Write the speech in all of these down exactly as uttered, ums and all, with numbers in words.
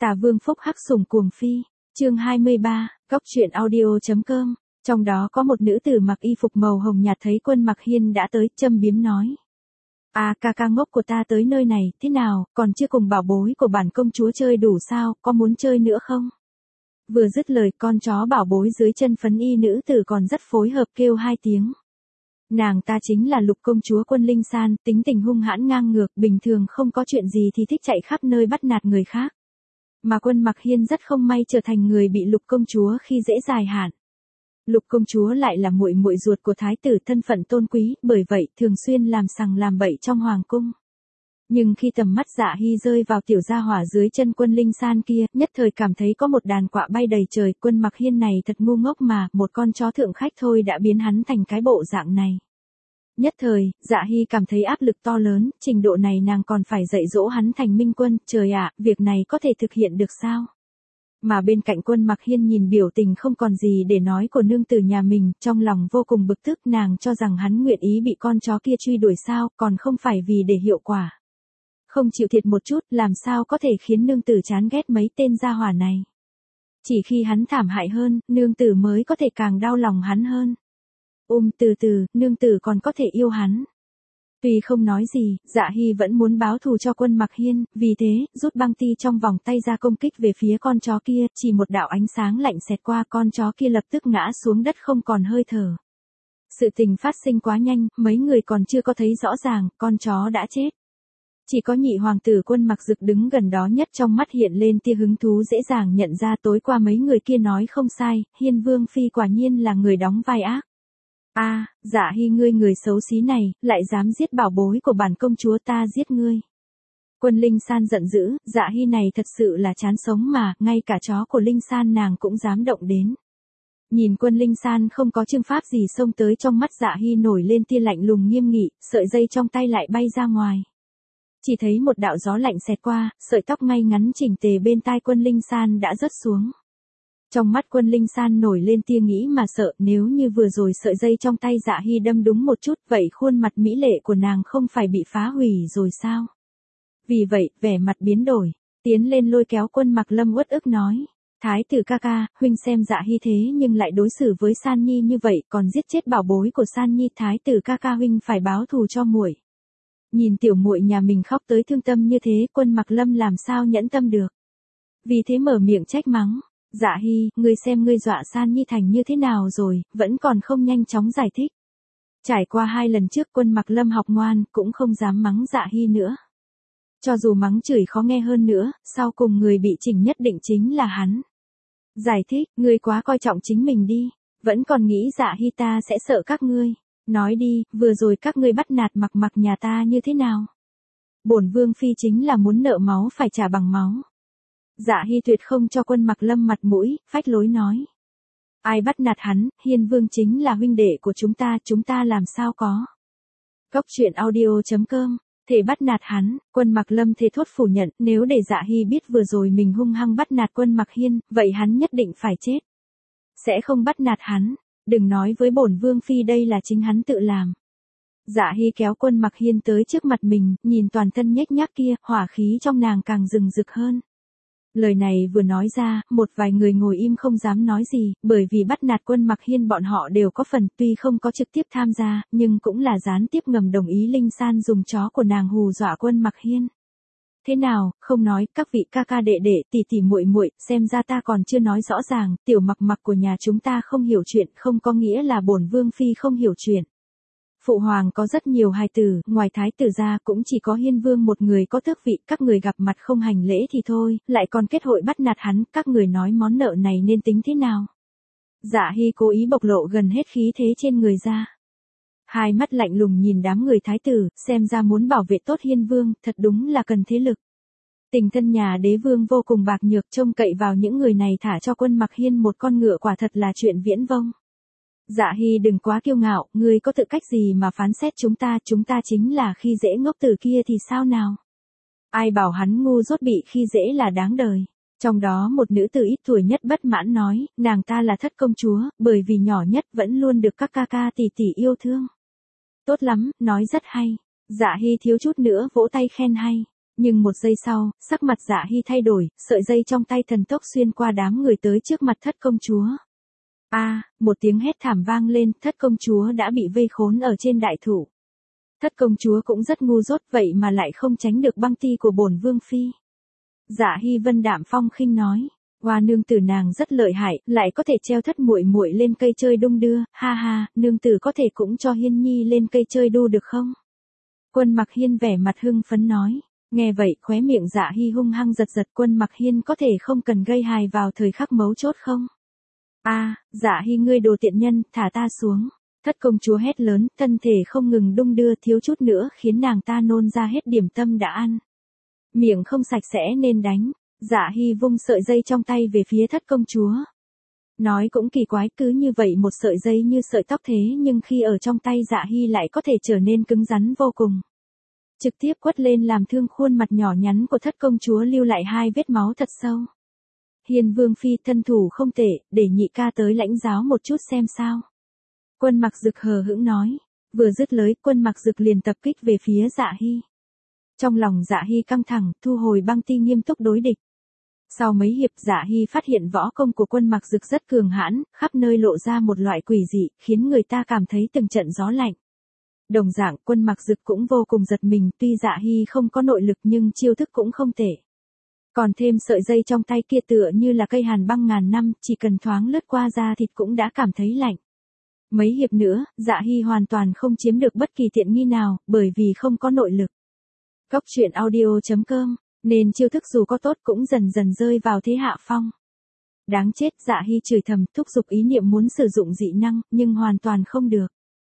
Tà Vương Phúc Hắc Sủng Cuồng Phi, chương hai mươi ba, Góc truyện audio.com, trong đó có một nữ tử mặc y phục màu hồng nhạt thấy Quân Mặc Hiên đã tới, châm biếm nói. À, ca ca ngốc của ta tới nơi này, thế nào, còn chưa cùng bảo bối của bản công chúa chơi đủ sao, có muốn chơi nữa không? Vừa dứt lời, con chó bảo bối dưới chân phấn y nữ tử còn rất phối hợp kêu hai tiếng. Nàng ta chính là Lục công chúa Quân Linh San, tính tình hung hãn ngang ngược, bình thường không có chuyện gì thì thích chạy khắp nơi bắt nạt người khác. Mà Quân Mặc Hiên rất không may trở thành người bị Lục công chúa khi dễ dài hạn. Lục công chúa lại là muội muội ruột của thái tử, thân phận tôn quý, bởi vậy thường xuyên làm sằng làm bậy trong hoàng cung. Nhưng khi tầm mắt Dạ Hy rơi vào tiểu gia hỏa dưới chân Quân Linh San kia, nhất thời cảm thấy có một đàn quạ bay đầy trời. Quân Mặc Hiên này thật ngu ngốc mà, một con chó thượng khách thôi đã biến hắn thành cái bộ dạng này. Nhất thời, Dạ Hy cảm thấy áp lực to lớn, trình độ này nàng còn phải dạy dỗ hắn thành minh quân, trời ạ, việc này có thể thực hiện được sao? Mà bên cạnh Quân Mặc Hiên nhìn biểu tình không còn gì để nói của nương tử nhà mình, trong lòng vô cùng bực tức, nàng cho rằng hắn nguyện ý bị con chó kia truy đuổi sao, còn không phải vì để hiệu quả. Không chịu thiệt một chút, làm sao có thể khiến nương tử chán ghét mấy tên gia hỏa này. Chỉ khi hắn thảm hại hơn, nương tử mới có thể càng đau lòng hắn hơn. Ôm từ từ, nương tử còn có thể yêu hắn. Tuy không nói gì, Dạ Hy vẫn muốn báo thù cho Quân Mặc Hiên, vì thế, rút băng ti trong vòng tay ra công kích về phía con chó kia, chỉ một đạo ánh sáng lạnh xẹt qua, con chó kia lập tức ngã xuống đất không còn hơi thở. Sự tình phát sinh quá nhanh, mấy người còn chưa có thấy rõ ràng, con chó đã chết. Chỉ có nhị hoàng tử Quân Mặc Dực đứng gần đó nhất, trong mắt hiện lên tia hứng thú, dễ dàng nhận ra tối qua mấy người kia nói không sai, Hiên Vương Phi quả nhiên là người đóng vai ác. A, à, Dạ Hy ngươi người xấu xí này, lại dám giết bảo bối của bản công chúa, ta giết ngươi. Quân Linh San giận dữ, Dạ Hy này thật sự là chán sống mà, ngay cả chó của Linh San nàng cũng dám động đến. Nhìn Quân Linh San không có chương pháp gì xông tới, trong mắt Dạ Hy nổi lên tia lạnh lùng nghiêm nghị, sợi dây trong tay lại bay ra ngoài. Chỉ thấy một đạo gió lạnh xẹt qua, sợi tóc ngay ngắn chỉnh tề bên tai Quân Linh San đã rớt xuống. Trong mắt Quân Linh San nổi lên tia nghĩ mà sợ, nếu như vừa rồi sợi dây trong tay Dạ Hy đâm đúng một chút, vậy khuôn mặt mỹ lệ của nàng không phải bị phá hủy rồi sao? Vì vậy, vẻ mặt biến đổi, tiến lên lôi kéo Quân Mặc Lâm uất ức nói. Thái tử ca ca, huynh xem Dạ Hy thế nhưng lại đối xử với San Nhi như vậy, còn giết chết bảo bối của San Nhi, thái tử ca ca huynh phải báo thù cho muội. Nhìn tiểu muội nhà mình khóc tới thương tâm như thế, Quân Mặc Lâm làm sao nhẫn tâm được. Vì thế mở miệng trách mắng. Dạ Hy, ngươi xem ngươi dọa San Nhi thành như thế nào rồi, vẫn còn không nhanh chóng giải thích. Trải qua hai lần trước Quân Mặc Lâm học ngoan, cũng không dám mắng Dạ Hy nữa. Cho dù mắng chửi khó nghe hơn nữa, sau cùng người bị chỉnh nhất định chính là hắn. Giải thích, ngươi quá coi trọng chính mình đi, vẫn còn nghĩ Dạ Hy ta sẽ sợ các ngươi. Nói đi, vừa rồi các ngươi bắt nạt Mặc Mặc nhà ta như thế nào? Bổn Vương Phi chính là muốn nợ máu phải trả bằng máu. Dạ Hy tuyệt không cho Quân Mặc Lâm mặt mũi, phách lối nói. Ai bắt nạt hắn, Hiên Vương chính là huynh đệ của chúng ta, chúng ta làm sao có. Góc truyện audio.com, thể bắt nạt hắn, Quân Mặc Lâm thề thốt phủ nhận, nếu để Dạ Hy biết vừa rồi mình hung hăng bắt nạt Quân Mặc Hiên, vậy hắn nhất định phải chết. Sẽ không bắt nạt hắn, đừng nói với bổn Vương Phi đây là chính hắn tự làm. Dạ Hy kéo Quân Mặc Hiên tới trước mặt mình, nhìn toàn thân nhếch nhác kia, hỏa khí trong nàng càng rừng rực hơn. Lời này vừa nói ra, một vài người ngồi im không dám nói gì, bởi vì bắt nạt Quân Mặc Hiên bọn họ đều có phần, tuy không có trực tiếp tham gia, nhưng cũng là gián tiếp ngầm đồng ý Linh San dùng chó của nàng hù dọa Quân Mặc Hiên. Thế nào, không nói, các vị ca ca đệ đệ, tỷ tỷ muội muội, xem ra ta còn chưa nói rõ ràng, tiểu Mặc Mặc của nhà chúng ta không hiểu chuyện, không có nghĩa là bổn Vương Phi không hiểu chuyện. Phụ hoàng có rất nhiều hài tử, ngoài thái tử ra cũng chỉ có Hiên Vương một người có tước vị, các người gặp mặt không hành lễ thì thôi, lại còn kết hội bắt nạt hắn, các người nói món nợ này nên tính thế nào? Dạ Hy cố ý bộc lộ gần hết khí thế trên người ra. Hai mắt lạnh lùng nhìn đám người thái tử, xem ra muốn bảo vệ tốt Hiên Vương, thật đúng là cần thế lực. Tình thân nhà đế vương vô cùng bạc nhược, trông cậy vào những người này thả cho Quân Mặc Hiên một con ngựa quả thật là chuyện viễn vông. Dạ Hy đừng quá kiêu ngạo, ngươi có tự cách gì mà phán xét chúng ta, chúng ta chính là khi dễ ngốc tử kia thì sao nào? Ai bảo hắn ngu dốt bị khi dễ là đáng đời. Trong đó một nữ tử ít tuổi nhất bất mãn nói, nàng ta là thất công chúa, bởi vì nhỏ nhất vẫn luôn được các ca ca tỷ tỷ yêu thương. Tốt lắm, nói rất hay. Dạ Hy thiếu chút nữa vỗ tay khen hay. Nhưng một giây sau, sắc mặt Dạ Hy thay đổi, sợi dây trong tay thần tốc xuyên qua đám người tới trước mặt thất công chúa. A, à, một tiếng hét thảm vang lên, thất công chúa đã bị vây khốn ở trên đại thụ. Thất công chúa cũng rất ngu dốt vậy mà lại không tránh được băng ti của bổn vương phi. Dạ Hy Vân đạm phong khinh nói, hoa nương tử nàng rất lợi hại, lại có thể treo thất muội muội lên cây chơi đung đưa, ha ha, nương tử có thể cũng cho Hiên Nhi lên cây chơi đu được không? Quân Mặc Hiên vẻ mặt hưng phấn nói, nghe vậy khóe miệng Dạ Hy hung hăng giật giật. Quân Mặc Hiên có thể không cần gây hài vào thời khắc mấu chốt không? A, à, Dạ Hy ngươi đồ tiện nhân, thả ta xuống. Thất công chúa hét lớn, thân thể không ngừng đung đưa thiếu chút nữa khiến nàng ta nôn ra hết điểm tâm đã ăn. Miệng không sạch sẽ nên đánh. Dạ Hy vung sợi dây trong tay về phía thất công chúa. Nói cũng kỳ quái, cứ như vậy một sợi dây như sợi tóc thế nhưng khi ở trong tay Dạ Hy lại có thể trở nên cứng rắn vô cùng. Trực tiếp quất lên làm thương khuôn mặt nhỏ nhắn của thất công chúa lưu lại hai vết máu thật sâu. Hiên vương phi thân thủ không tệ, để nhị ca tới lãnh giáo một chút xem sao. Quân Mặc Dực hờ hững nói. Vừa dứt lời, Quân Mặc Dực liền tập kích về phía Dạ Hy. Trong lòng Dạ Hy căng thẳng, thu hồi băng ti nghiêm túc đối địch. Sau mấy hiệp Dạ Hy phát hiện võ công của Quân Mặc Dực rất cường hãn, khắp nơi lộ ra một loại quỷ dị, khiến người ta cảm thấy từng trận gió lạnh. Đồng dạng Quân Mặc Dực cũng vô cùng giật mình, tuy Dạ Hy không có nội lực nhưng chiêu thức cũng không tệ. Còn thêm sợi dây trong tay kia tựa như là cây hàn băng ngàn năm, chỉ cần thoáng lướt qua da thịt cũng đã cảm thấy lạnh. Mấy hiệp nữa, Dạ Hy hoàn toàn không chiếm được bất kỳ tiện nghi nào, bởi vì không có nội lực. Góc truyện audio chấm com, nên chiêu thức dù có tốt cũng dần dần rơi vào thế hạ phong. Đáng chết, Dạ Hy chửi thầm, thúc giục ý niệm muốn sử dụng dị năng, nhưng hoàn toàn không được.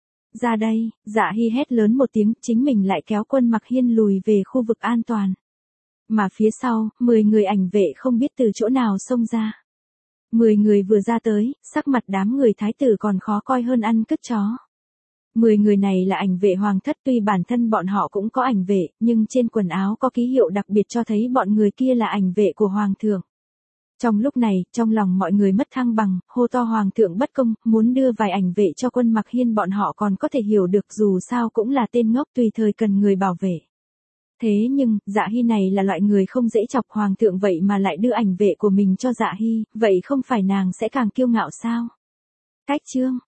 Ra đây, Dạ Hy hét lớn một tiếng, chính mình lại kéo Quân Mặc Hiên lùi về khu vực an toàn. Mà phía sau, mười người ảnh vệ không biết từ chỗ nào xông ra. mười người vừa ra tới, sắc mặt đám người thái tử còn khó coi hơn ăn cứt chó. mười người này là ảnh vệ hoàng thất, tuy bản thân bọn họ cũng có ảnh vệ, nhưng trên quần áo có ký hiệu đặc biệt cho thấy bọn người kia là ảnh vệ của hoàng thượng. Trong lúc này, trong lòng mọi người mất thăng bằng, hô to hoàng thượng bất công, muốn đưa vài ảnh vệ cho Quân Mặc Hiên bọn họ còn có thể hiểu được, dù sao cũng là tên ngốc tùy thời cần người bảo vệ. Thế nhưng, Dạ Hy này là loại người không dễ chọc, hoàng thượng vậy mà lại đưa ảnh vệ của mình cho Dạ Hy, vậy không phải nàng sẽ càng kiêu ngạo sao? Cách chương